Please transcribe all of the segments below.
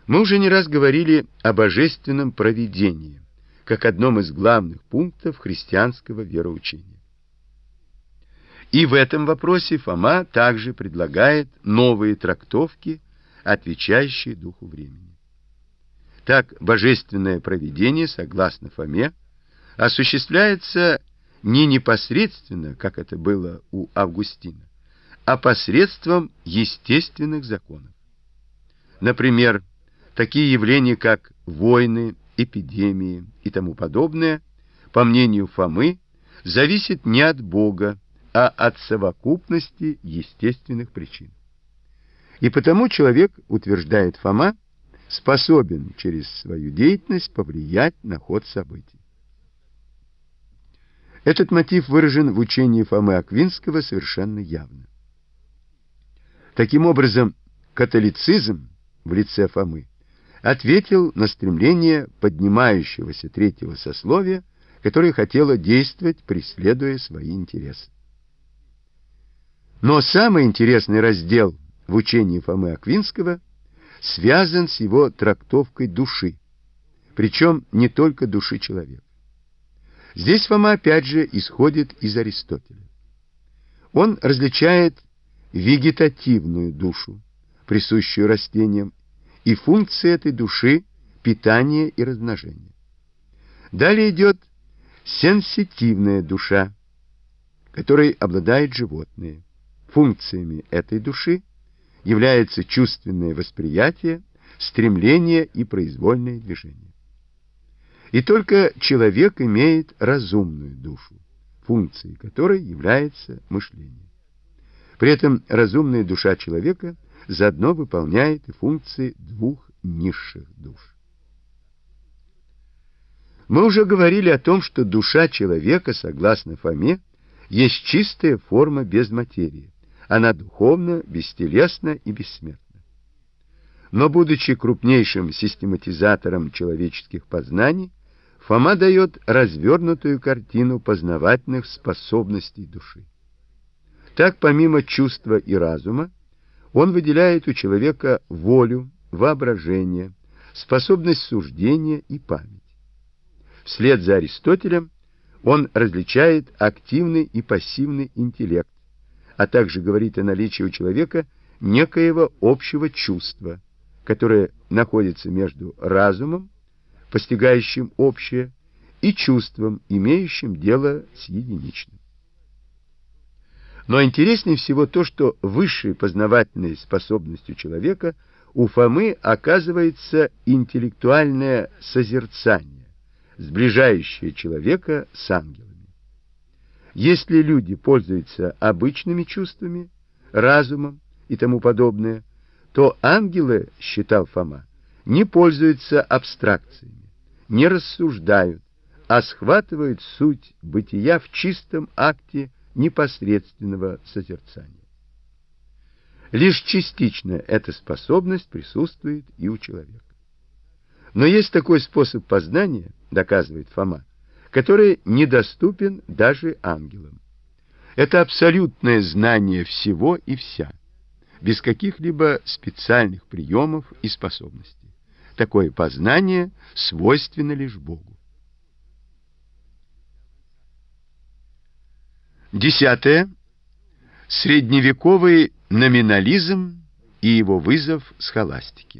Мы уже не раз говорили о божественном провидении, как одном из главных пунктов христианского вероучения. И в этом вопросе Фома также предлагает новые трактовки, отвечающие духу времени. Так, божественное провидение, согласно Фоме, осуществляется не непосредственно, как это было у Августина, а посредством естественных законов. Например, такие явления, как войны, эпидемии и тому подобное, по мнению Фомы, зависят не от Бога, а от совокупности естественных причин. И потому человек, утверждает Фома, способен через свою деятельность повлиять на ход событий. Этот мотив выражен в учении Фомы Аквинского совершенно явно. Таким образом, католицизм в лице Фомы ответил на стремление поднимающегося третьего сословия, которое хотело действовать, преследуя свои интересы. Но самый интересный раздел в учении Фомы Аквинского связан с его трактовкой души, причем не только души человека. Здесь Фома опять же исходит из Аристотеля. Он различает вегетативную душу, присущую растениям, и функции этой души – питание и размножение. Далее идет сенситивная душа, которой обладают животные. Функциями этой души является чувственное восприятие, стремление и произвольное движение. И только человек имеет разумную душу, функцией которой является мышление. При этом разумная душа человека заодно выполняет и функции двух низших душ. Мы уже говорили о том, что душа человека, согласно Фоме, есть чистая форма без материи. Она духовна, бестелесна и бессмертна. Но, будучи крупнейшим систематизатором человеческих познаний, Фома дает развернутую картину познавательных способностей души. Так, помимо чувства и разума, он выделяет у человека волю, воображение, способность суждения и память. Вслед за Аристотелем он различает активный и пассивный интеллект, а также говорит о наличии у человека некоего общего чувства, которое находится между разумом, постигающим общее, и чувством, имеющим дело с единичным. Но интереснее всего то, что высшей познавательной способностью человека у Фомы оказывается интеллектуальное созерцание, сближающее человека с ангелами. Если люди пользуются обычными чувствами, разумом и тому подобное, то ангелы, считал Фома, не пользуются абстракциями, не рассуждают, а схватывают суть бытия в чистом акте непосредственного созерцания. Лишь частично эта способность присутствует и у человека. Но есть такой способ познания, доказывает Фома, который недоступен даже ангелам. Это абсолютное знание всего и вся, без каких-либо специальных приемов и способностей. Такое познание свойственно лишь Богу. 10. Средневековый номинализм и его вызов схоластике.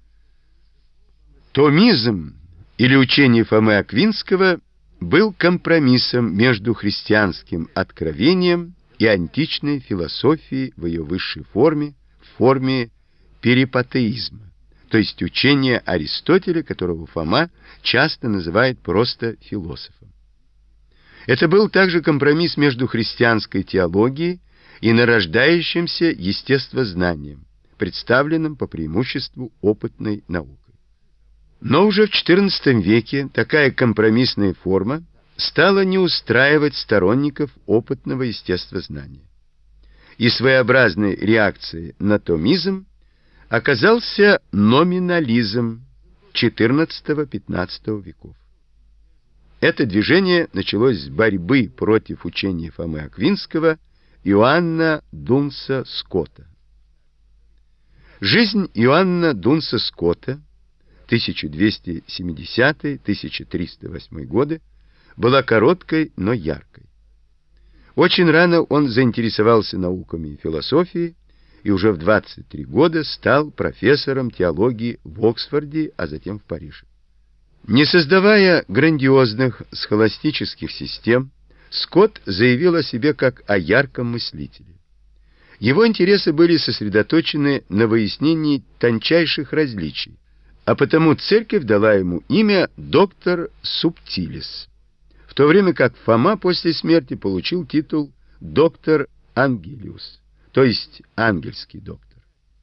Томизм, или учение Фомы Аквинского, был компромиссом между христианским откровением и античной философией в ее высшей форме, в форме перипатеизма, то есть учения Аристотеля, которого Фома часто называет просто философом. Это был также компромисс между христианской теологией и нарождающимся естествознанием, представленным по преимуществу опытной наукой. Но уже в XIV веке такая компромиссная форма стала не устраивать сторонников опытного естествознания. И своеобразной реакцией на томизм оказался номинализм XIV-XV веков. Это движение началось с борьбы против учения Фомы Аквинского Иоанна Дунса Скотта. Жизнь Иоанна Дунса Скотта 1270-1308 годы, была короткой, но яркой. Очень рано он заинтересовался науками и философией, и уже в 23 года стал профессором теологии в Оксфорде, а затем в Париже. Не создавая грандиозных схоластических систем, Скотт заявил о себе как о ярком мыслителе. Его интересы были сосредоточены на выяснении тончайших различий, а потому церковь дала ему имя доктор Субтилис, в то время как Фома после смерти получил титул доктор Ангелиус, то есть ангельский доктор.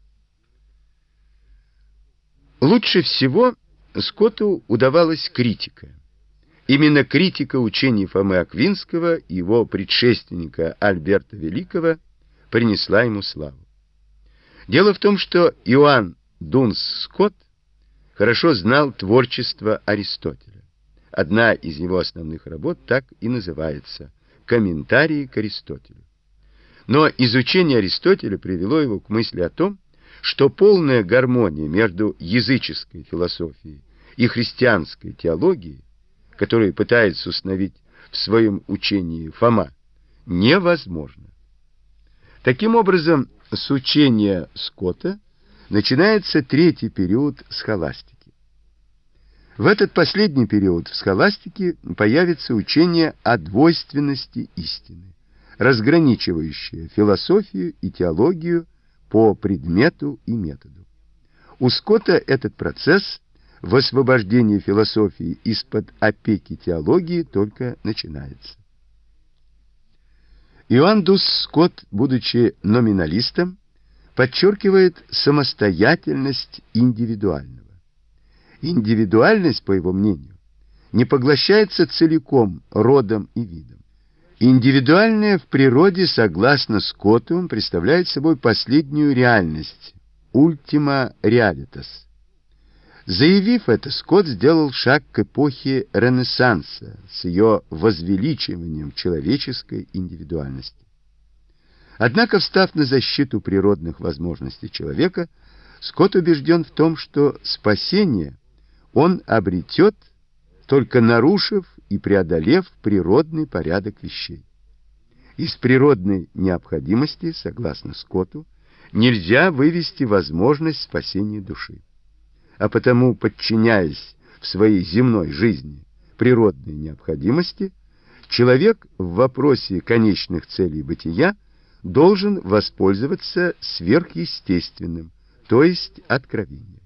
Лучше всего Скотту удавалась критика. Именно критика учений Фомы Аквинского и его предшественника Альберта Великого принесла ему славу. Дело в том, что Иоанн Дунс Скотт хорошо знал творчество Аристотеля. Одна из его основных работ так и называется «Комментарии к Аристотелю». Но изучение Аристотеля привело его к мысли о том, что полная гармония между языческой философией и христианской теологией, которую пытается установить в своем учении Фома, невозможна. Таким образом, с учения Скотта начинается третий период схоластики. В этот последний период в схоластике появится учение о двойственности истины, разграничивающее философию и теологию по предмету и методу. У Скотта этот процесс в освобождении философии из-под опеки теологии только начинается. Иоанн Дунс Скотт, будучи номиналистом, подчеркивает самостоятельность индивидуального. Индивидуальность, по его мнению, не поглощается целиком родом и видом. Индивидуальное в природе, согласно Скотту, представляет собой последнюю реальность, ultima realitas. Заявив это, Скотт сделал шаг к эпохе Ренессанса с ее возвеличиванием человеческой индивидуальности. Однако, встав на защиту природных возможностей человека, Скотт убежден в том, что спасение он обретет, только нарушив и преодолев природный порядок вещей. Из природной необходимости, согласно Скотту, нельзя вывести возможность спасения души. А потому, подчиняясь в своей земной жизни природной необходимости, человек в вопросе конечных целей бытия должен воспользоваться сверхъестественным, то есть откровением.